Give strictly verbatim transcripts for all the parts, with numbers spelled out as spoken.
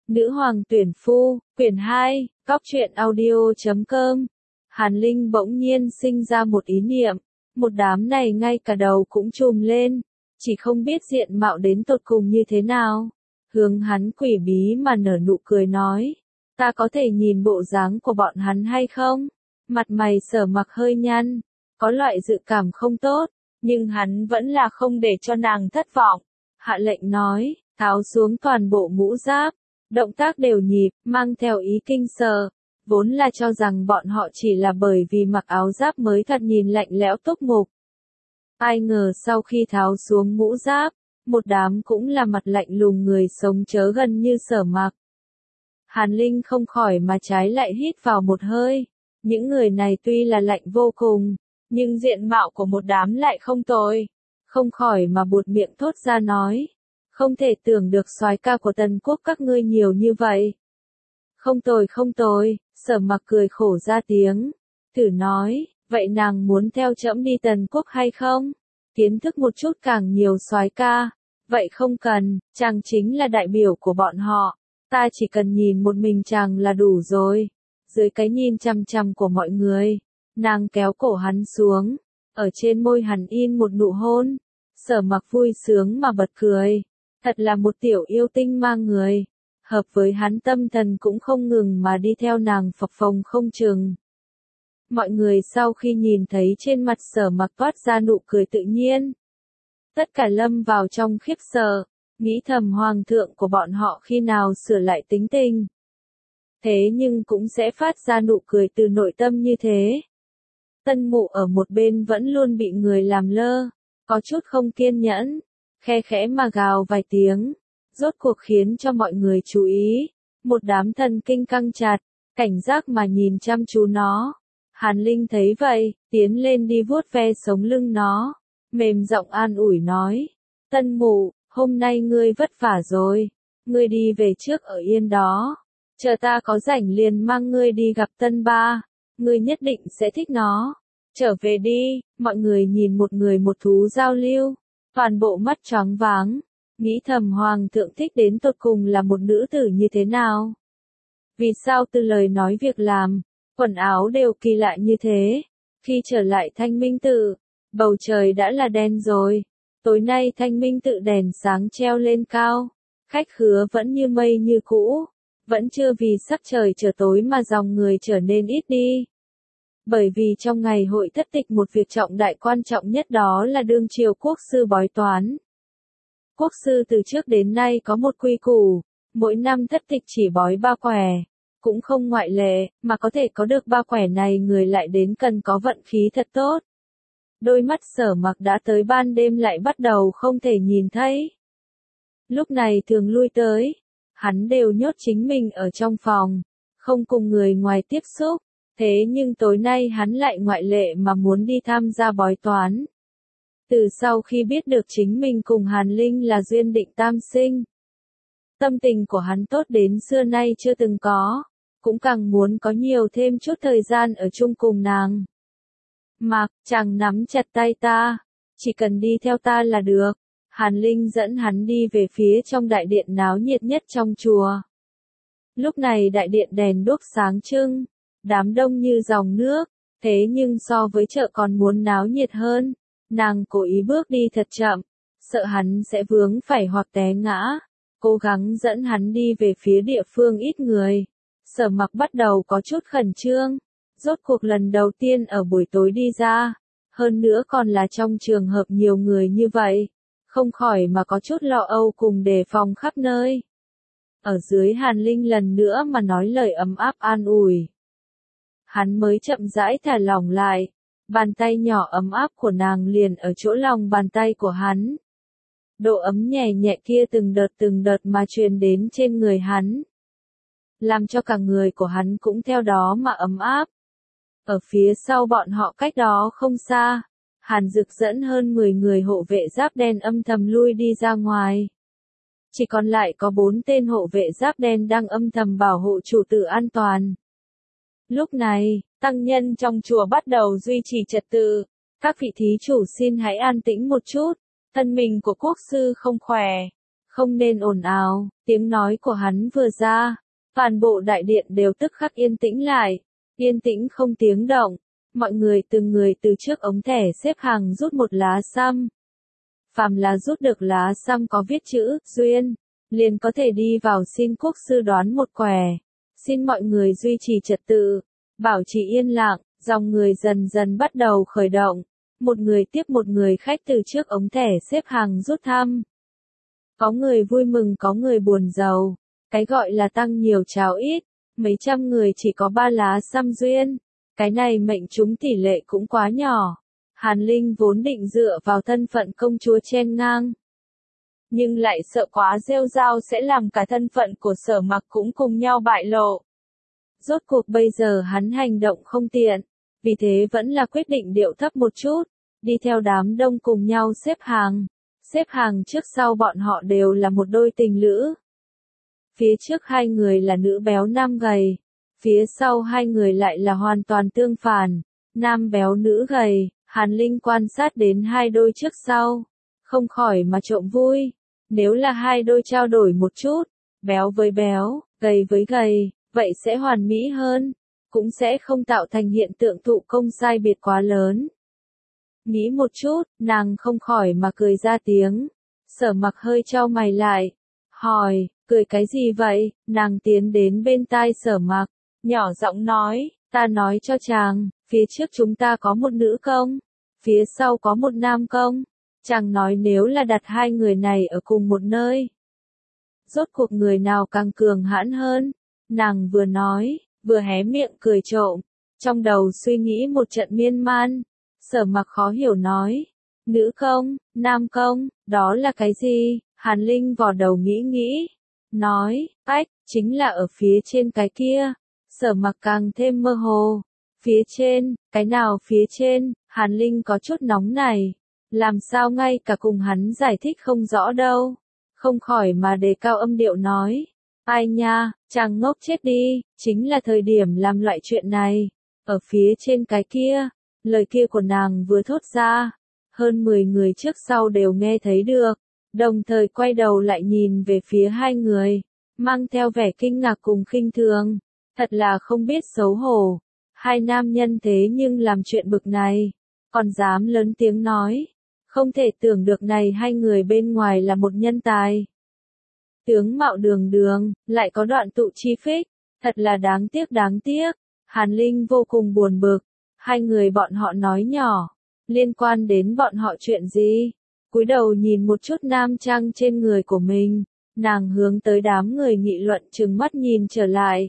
Nữ hoàng tuyển phu, quyển hai, Cóc truyện audio chấm com. Hàn Linh bỗng nhiên sinh ra một ý niệm, một đám này ngay cả đầu cũng trùm lên, chỉ không biết diện mạo đến tột cùng như thế nào. Hướng hắn quỷ bí mà nở nụ cười nói, ta có thể nhìn bộ dáng của bọn hắn hay không? Mặt mày Sở Mặc hơi nhăn, có loại dự cảm không tốt, nhưng hắn vẫn là không để cho nàng thất vọng. Hạ lệnh nói, tháo xuống toàn bộ mũ giáp, động tác đều nhịp, mang theo ý kinh sợ. Vốn là cho rằng bọn họ chỉ là bởi vì mặc áo giáp mới thật nhìn lạnh lẽo túc mục. Ai ngờ sau khi tháo xuống mũ giáp, một đám cũng là mặt lạnh lùng người sống chớ gần như Sở Mặc. Hàn Linh không khỏi mà trái lại hít vào một hơi. Những người này tuy là lạnh vô cùng, nhưng diện mạo của một đám lại không tồi. Không khỏi mà buột miệng thốt ra nói, không thể tưởng được soái ca của Tần Quốc các ngươi nhiều như vậy. Không tồi không tồi, Sở Mặc cười khổ ra tiếng, thử nói, vậy nàng muốn theo trẫm đi Tần Quốc hay không? Kiến thức một chút càng nhiều soái ca, vậy không cần, chàng chính là đại biểu của bọn họ, ta chỉ cần nhìn một mình chàng là đủ rồi. Dưới cái nhìn chăm chăm của mọi người, nàng kéo cổ hắn xuống, ở trên môi hắn in một nụ hôn. Sở Mặc vui sướng mà bật cười, thật là một tiểu yêu tinh mang người, hợp với hắn tâm thần cũng không ngừng mà đi theo nàng phập phồng không chừng. Mọi người sau khi nhìn thấy trên mặt Sở Mặc toát ra nụ cười tự nhiên, tất cả lâm vào trong khiếp sợ, nghĩ thầm hoàng thượng của bọn họ khi nào sửa lại tính tình. Thế nhưng cũng sẽ phát ra nụ cười từ nội tâm như thế. Tân Mụ ở một bên vẫn luôn bị người làm lơ, có chút không kiên nhẫn, khe khẽ mà gào vài tiếng, rốt cuộc khiến cho mọi người chú ý. Một đám thần kinh căng chặt, cảnh giác mà nhìn chăm chú nó. Hàn Linh thấy vậy, tiến lên đi vuốt ve sống lưng nó, mềm giọng an ủi nói, Tân Mụ, hôm nay ngươi vất vả rồi, ngươi đi về trước ở yên đó. Chờ ta có rảnh liền mang ngươi đi gặp Tân Ba, ngươi nhất định sẽ thích nó. Trở về đi, mọi người nhìn một người một thú giao lưu, toàn bộ mắt choáng váng, nghĩ thầm hoàng thượng thích đến tột cùng là một nữ tử như thế nào. Vì sao từ lời nói việc làm, quần áo đều kỳ lạ như thế. Khi trở lại Thanh Minh Tự, bầu trời đã là đen rồi, tối nay Thanh Minh Tự đèn sáng treo lên cao, khách khứa vẫn như mây như cũ. Vẫn chưa vì sắc trời trở tối mà dòng người trở nên ít đi. Bởi vì trong ngày hội thất tịch một việc trọng đại quan trọng nhất đó là đương triều quốc sư bói toán. Quốc sư từ trước đến nay có một quy củ, mỗi năm thất tịch chỉ bói ba quẻ, cũng không ngoại lệ, mà có thể có được ba quẻ này người lại đến cần có vận khí thật tốt. Đôi mắt Sở Mặc đã tới ban đêm lại bắt đầu không thể nhìn thấy. Lúc này thường lui tới, hắn đều nhốt chính mình ở trong phòng, không cùng người ngoài tiếp xúc, thế nhưng tối nay hắn lại ngoại lệ mà muốn đi tham gia bói toán. Từ sau khi biết được chính mình cùng Hàn Linh là duyên định tam sinh, tâm tình của hắn tốt đến xưa nay chưa từng có, cũng càng muốn có nhiều thêm chút thời gian ở chung cùng nàng. Mặc, chàng nắm chặt tay ta, chỉ cần đi theo ta là được. Hàn Linh dẫn hắn đi về phía trong đại điện náo nhiệt nhất trong chùa. Lúc này đại điện đèn đuốc sáng trưng, đám đông như dòng nước, thế nhưng so với chợ còn muốn náo nhiệt hơn. Nàng cố ý bước đi thật chậm, sợ hắn sẽ vướng phải hoặc té ngã, cố gắng dẫn hắn đi về phía địa phương ít người. Sở Mặc bắt đầu có chút khẩn trương, rốt cuộc lần đầu tiên ở buổi tối đi ra, hơn nữa còn là trong trường hợp nhiều người như vậy. Không khỏi mà có chút lo âu cùng đề phòng khắp nơi. Ở dưới Hàn Linh lần nữa mà nói lời ấm áp an ủi. Hắn mới chậm rãi thả lỏng lại, bàn tay nhỏ ấm áp của nàng liền ở chỗ lòng bàn tay của hắn. Độ ấm nhẹ nhẹ kia từng đợt từng đợt mà truyền đến trên người hắn, làm cho cả người của hắn cũng theo đó mà ấm áp. Ở phía sau bọn họ cách đó không xa, Hàn Dực dẫn hơn mười người hộ vệ giáp đen âm thầm lui đi ra ngoài. Chỉ còn lại có bốn tên hộ vệ giáp đen đang âm thầm bảo hộ chủ tử an toàn. Lúc này, tăng nhân trong chùa bắt đầu duy trì trật tự. Các vị thí chủ xin hãy an tĩnh một chút, thân mình của quốc sư không khỏe, không nên ồn ào, tiếng nói của hắn vừa ra, toàn bộ đại điện đều tức khắc yên tĩnh lại, yên tĩnh không tiếng động, mọi người từng người từ trước ống thẻ xếp hàng rút một lá xăm. Phàm là rút được lá xăm có viết chữ duyên, liền có thể đi vào xin quốc sư đoán một quẻ, xin mọi người duy trì trật tự, bảo trì yên lặng, dòng người dần dần bắt đầu khởi động, một người tiếp một người khách từ trước ống thẻ xếp hàng rút thăm. Có người vui mừng có người buồn rầu, cái gọi là tăng nhiều cháo ít, mấy trăm người chỉ có ba lá xăm duyên, cái này mệnh trúng tỷ lệ cũng quá nhỏ. Hàn Linh vốn định dựa vào thân phận công chúa chen ngang, nhưng lại sợ quá rêu rao sẽ làm cả thân phận của Sở Mặc cũng cùng nhau bại lộ. Rốt cuộc bây giờ hắn hành động không tiện, vì thế vẫn là quyết định điệu thấp một chút, đi theo đám đông cùng nhau xếp hàng. Xếp hàng trước sau bọn họ đều là một đôi tình lữ. Phía trước hai người là nữ béo nam gầy, phía sau hai người lại là hoàn toàn tương phản, nam béo nữ gầy. Hàn Linh quan sát đến hai đôi trước sau, không khỏi mà trộm vui. Nếu là hai đôi trao đổi một chút, béo với béo, gầy với gầy, vậy sẽ hoàn mỹ hơn, cũng sẽ không tạo thành hiện tượng thụ công sai biệt quá lớn. Nghĩ một chút, nàng không khỏi mà cười ra tiếng. Sở Mặc hơi chau mày lại, hỏi, cười cái gì vậy? Nàng tiến đến bên tai Sở Mặc, nhỏ giọng nói, ta nói cho chàng, phía trước chúng ta có một nữ công, phía sau có một nam công. Chàng nói nếu là đặt hai người này ở cùng một nơi, rốt cuộc người nào càng cường hãn hơn? Nàng vừa nói, vừa hé miệng cười trộm, trong đầu suy nghĩ một trận miên man. Sở Mặc khó hiểu nói, nữ công, nam công, đó là cái gì? Hàn Linh vò đầu nghĩ nghĩ, nói, ách, chính là ở phía trên cái kia. Sở Mặc càng thêm mơ hồ, phía trên, cái nào phía trên? Hàn Linh có chút nóng này, làm sao ngay cả cùng hắn giải thích không rõ đâu, không khỏi mà đề cao âm điệu nói, ai nha, chàng ngốc chết đi, chính là thời điểm làm loại chuyện này, ở phía trên cái kia. Lời kia của nàng vừa thốt ra, hơn mười người trước sau đều nghe thấy được, đồng thời quay đầu lại nhìn về phía hai người, mang theo vẻ kinh ngạc cùng khinh thường, thật là không biết xấu hổ. Hai nam nhân thế nhưng làm chuyện bực này, còn dám lớn tiếng nói, không thể tưởng được này hai người bên ngoài là một nhân tài. Tướng mạo đường đường, lại có đoạn tụ chi phích, thật là đáng tiếc đáng tiếc. Hàn Linh vô cùng buồn bực. Hai người bọn họ nói nhỏ, liên quan đến bọn họ chuyện gì? Cúi đầu nhìn một chút nam trang trên người của mình, nàng hướng tới đám người nghị luận trừng mắt nhìn trở lại.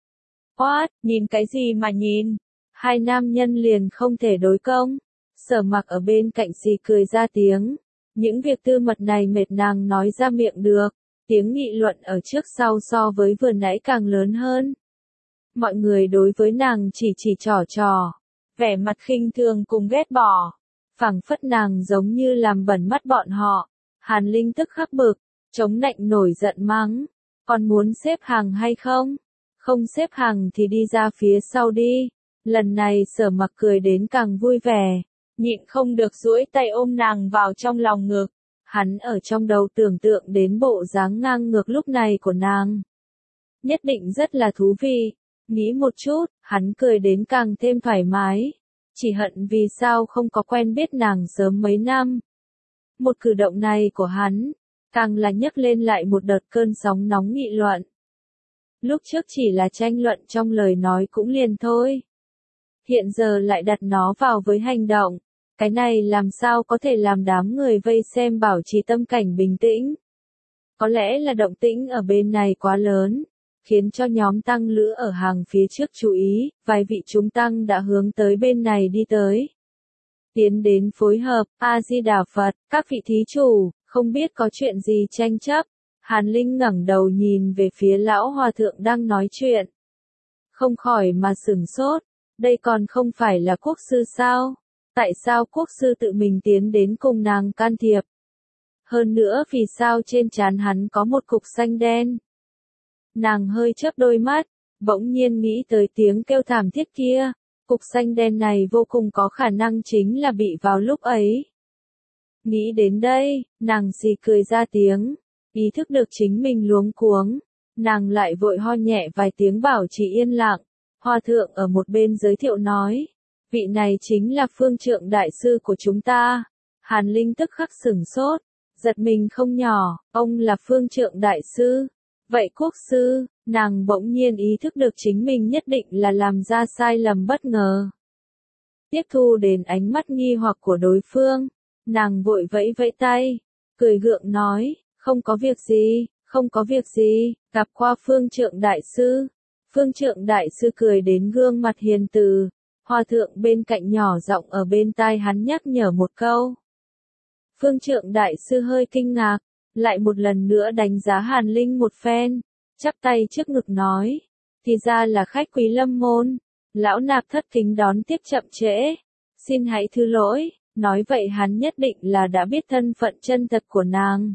What, nhìn cái gì mà nhìn? Hai nam nhân liền không thể đối công. Sở Mặc ở bên cạnh xì cười ra tiếng. Những việc tư mật này mệt nàng nói ra miệng được, tiếng nghị luận ở trước sau so với vừa nãy càng lớn hơn. Mọi người đối với nàng chỉ chỉ trò trò, vẻ mặt khinh thường cùng ghét bỏ, phảng phất nàng giống như làm bẩn mắt bọn họ. Hàn Linh tức khắc bực, chống nạnh nổi giận mắng, còn muốn xếp hàng hay không? Không xếp hàng thì đi ra phía sau đi. Lần này Sở Mặc cười đến càng vui vẻ, nhịn không được duỗi tay ôm nàng vào trong lòng ngực. Hắn ở trong đầu tưởng tượng đến bộ dáng ngang ngược lúc này của nàng, nhất định rất là thú vị. Nghĩ một chút, hắn cười đến càng thêm thoải mái, chỉ hận vì sao không có quen biết nàng sớm mấy năm. Một cử động này của hắn, càng là nhấc lên lại một đợt cơn sóng nóng nghị luận. Lúc trước chỉ là tranh luận trong lời nói cũng liền thôi. Hiện giờ lại đặt nó vào với hành động, cái này làm sao có thể làm đám người vây xem bảo trì tâm cảnh bình tĩnh. Có lẽ là động tĩnh ở bên này quá lớn, khiến cho nhóm tăng lữ ở hàng phía trước chú ý, vài vị chúng tăng đã hướng tới bên này đi tới. Tiến đến phối hợp, A-di-đà Phật, các vị thí chủ, không biết có chuyện gì tranh chấp. Hàn Linh ngẩng đầu nhìn về phía lão hòa thượng đang nói chuyện. Không khỏi mà sửng sốt, đây còn không phải là quốc sư sao? Tại sao quốc sư tự mình tiến đến cùng nàng can thiệp? Hơn nữa vì sao trên trán hắn có một cục xanh đen? Nàng hơi chớp đôi mắt, bỗng nhiên nghĩ tới tiếng kêu thảm thiết kia, cục xanh đen này vô cùng có khả năng chính là bị vào lúc ấy. Nghĩ đến đây, nàng xì cười ra tiếng, Ý thức được chính mình luống cuống, nàng lại vội ho nhẹ vài tiếng bảo trì yên lặng. Hòa thượng ở một bên giới thiệu nói, vị này chính là phương trượng đại sư của chúng ta. Hàn Linh tức khắc sửng sốt, giật mình không nhỏ, ông là phương trượng đại sư. Vậy quốc sư, nàng bỗng nhiên ý thức được chính mình nhất định là làm ra sai lầm bất ngờ. Tiếp thu đến ánh mắt nghi hoặc của đối phương, nàng vội vẫy vẫy tay, cười gượng nói, không có việc gì, không có việc gì, gặp qua phương trượng đại sư. Phương trượng đại sư cười đến gương mặt hiền từ, hòa thượng bên cạnh nhỏ giọng ở bên tai hắn nhắc nhở một câu. Phương trượng đại sư hơi kinh ngạc, lại một lần nữa đánh giá Hàn Linh một phen, chắp tay trước ngực nói, thì ra là khách quý lâm môn, lão nạp thất kính đón tiếp chậm trễ, xin hãy thứ lỗi, nói vậy hắn nhất định là đã biết thân phận chân thật của nàng.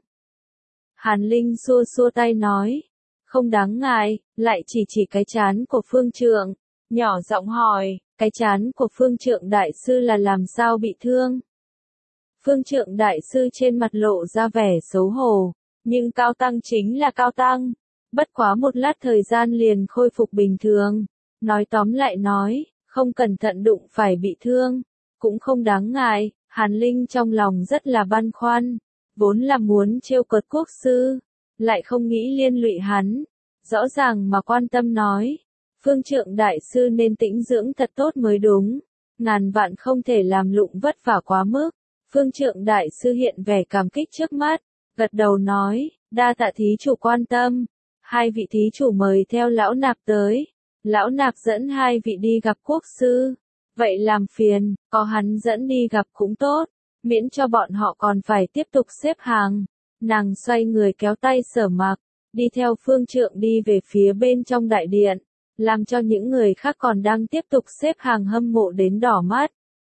Hàn Linh xua xua tay nói, không đáng ngại, lại chỉ chỉ cái trán của phương trượng, nhỏ giọng hỏi, cái trán của phương trượng đại sư là làm sao bị thương? Phương trượng đại sư trên mặt lộ ra vẻ xấu hổ, nhưng cao tăng chính là cao tăng, bất quá một lát thời gian liền khôi phục bình thường. Nói tóm lại nói, không cẩn thận đụng phải bị thương, cũng không đáng ngại. Hàn Linh trong lòng rất là băn khoăn, vốn là muốn trêu cợt quốc sư, lại không nghĩ liên lụy hắn, rõ ràng mà quan tâm nói, phương trượng đại sư nên tĩnh dưỡng thật tốt mới đúng, ngàn vạn không thể làm lụng vất vả quá mức. Phương trượng đại sư hiện vẻ cảm kích trước mắt, gật đầu nói, đa tạ thí chủ quan tâm, hai vị thí chủ mời theo lão nạp tới, lão nạp dẫn hai vị đi gặp quốc sư, vậy làm phiền, có hắn dẫn đi gặp cũng tốt, miễn cho bọn họ còn phải tiếp tục xếp hàng. Nàng xoay người kéo tay Sở Mặc, đi theo phương trượng đi về phía bên trong đại điện, làm cho những người khác còn đang tiếp tục xếp hàng hâm mộ đến đỏ mắt.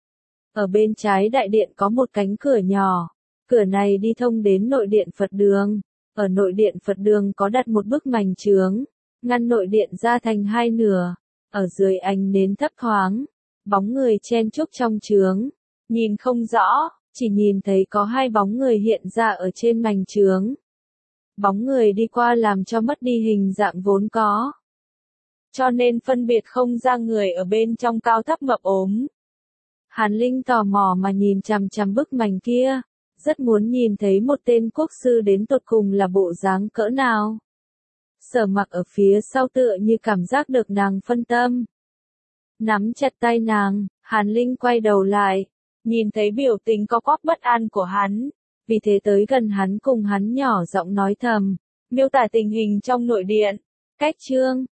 Ở bên trái đại điện có một cánh cửa nhỏ, cửa này đi thông đến nội điện Phật đường. Ở nội điện Phật đường có đặt một bức mành chướng, ngăn nội điện ra thành hai nửa. Ở dưới ánh nến thấp thoáng, bóng người chen chúc trong chướng, nhìn không rõ, chỉ nhìn thấy có hai bóng người hiện ra ở trên mành chướng. Bóng người đi qua làm cho mất đi hình dạng vốn có, cho nên phân biệt không ra người ở bên trong cao thấp mập ốm. Hàn Linh tò mò mà nhìn chằm chằm bức mành kia, rất muốn nhìn thấy một tên quốc sư đến tột cùng là bộ dáng cỡ nào. Sở Mặc ở phía sau tựa như cảm giác được nàng phân tâm, nắm chặt tay nàng. Hàn Linh quay đầu lại, nhìn thấy biểu tình co quắp bất an của hắn, vì thế tới gần hắn cùng hắn nhỏ giọng nói thầm, miêu tả tình hình trong nội điện. Cách chương